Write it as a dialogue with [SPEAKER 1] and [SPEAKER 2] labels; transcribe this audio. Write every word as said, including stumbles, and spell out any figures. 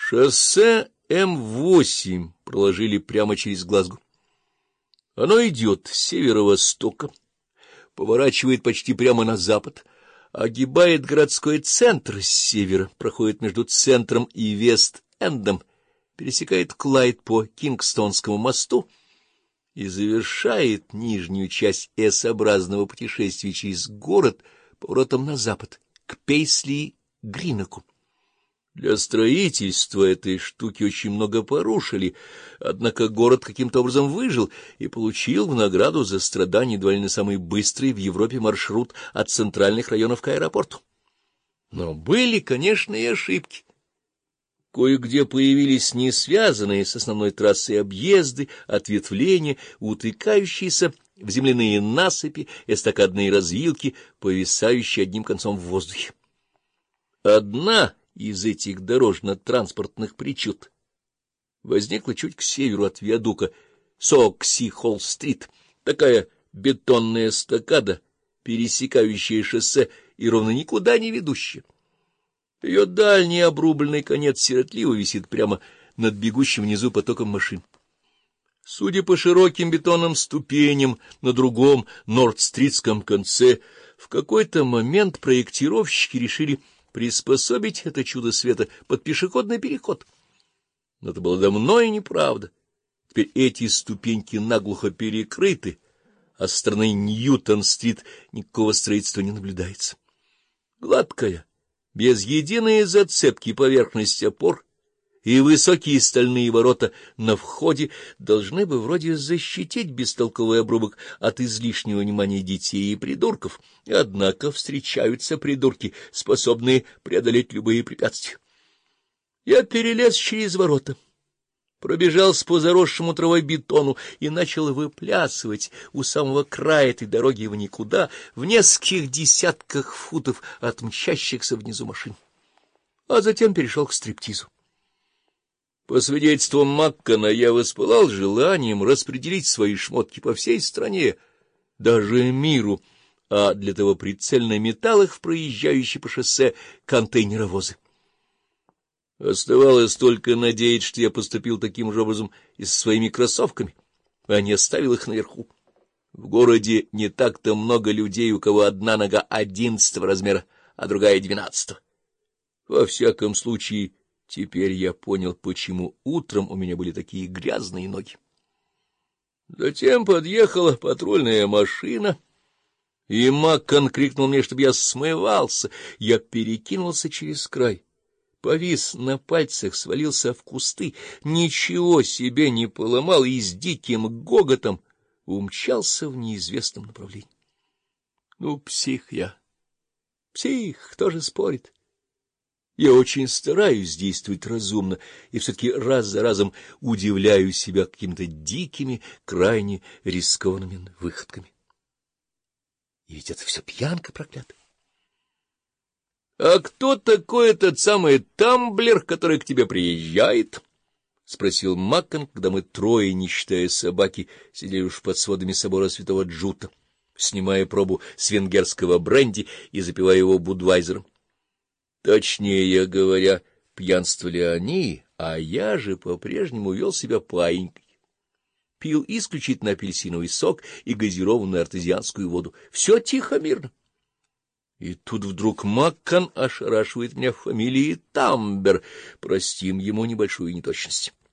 [SPEAKER 1] Шоссе М восемь проложили прямо через Глазго. Оно идет с северо-востока, поворачивает почти прямо на запад, огибает городской центр с севера, проходит между центром и Вест-Эндом, пересекает Клайд по Кингстонскому мосту и завершает нижнюю часть эс-образного путешествия через город поворотом на запад, к Пейсли-Гриноку. Для строительства этой штуки очень много порушили, однако город каким-то образом выжил и получил в награду за страдания едва ли не самый быстрый в Европе маршрут от центральных районов к аэропорту. Но были, конечно, и ошибки. Кое-где появились несвязанные с основной трассой объезды, ответвления, утыкающиеся в земляные насыпи, эстакадные развилки, повисающие одним концом в воздухе. Одна из этих дорожно-транспортных причуд возникла чуть к северу от виадука Сокси-Холл-стрит, такая бетонная эстакада, пересекающая шоссе и ровно никуда не ведущая. Ее дальний обрубленный конец сиротливо висит прямо над бегущим внизу потоком машин. Судя по широким бетонным ступеням на другом Норд-стритском конце, в какой-то момент проектировщики решили приспособить это чудо света под пешеходный переход. Но это было давно и неправда. Теперь эти ступеньки наглухо перекрыты, а со стороны Ньютон-стрит никакого строительства не наблюдается. Гладкая, без единой зацепки поверхность опор и высокие стальные ворота на входе должны бы вроде защитить бестолковый обрубок от излишнего внимания детей и придурков, однако встречаются придурки, способные преодолеть любые препятствия. Я перелез через ворота, пробежался по заросшему травой бетону и начал выплясывать у самого края этой дороги в никуда, в нескольких десятках футов от мчащихся внизу машин. А затем перешел к стриптизу. По свидетельствам Маккана, я воспылал желанием распределить свои шмотки по всей стране, даже миру, а для того прицельно метал их в проезжающие по шоссе контейнеровозы. Оставалось только надеяться, что я поступил таким же образом и со своими кроссовками, а не оставил их наверху. В городе не так-то много людей, у кого одна нога одиннадцатого размера, а другая двенадцатого. Во всяком случае, теперь я понял, почему утром у меня были такие грязные ноги. Затем подъехала патрульная машина, и Маккан крикнул мне, чтобы я смывался. Я перекинулся через край, повис на пальцах, свалился в кусты, ничего себе не поломал и с диким гоготом умчался в неизвестном направлении. Ну, псих я. Псих, кто же спорит? Я очень стараюсь действовать разумно и все-таки раз за разом удивляю себя какими-то дикими, крайне рискованными выходками. И ведь это все пьянка проклятая. — А кто такой этот самый тамблер, который к тебе приезжает? — спросил Маккан, когда мы трое, не считая собаки, сидели уж под сводами собора Святого Джута, снимая пробу с венгерского бренди и запивая его будвайзером. Точнее говоря, пьянствовали они, а я же по-прежнему вел себя паинькой. Пил исключительно апельсиновый сок и газированную артезианскую воду. Все тихо, мирно. И тут вдруг Маккан ошарашивает меня фамилией Тамбер. Простим ему небольшую неточность.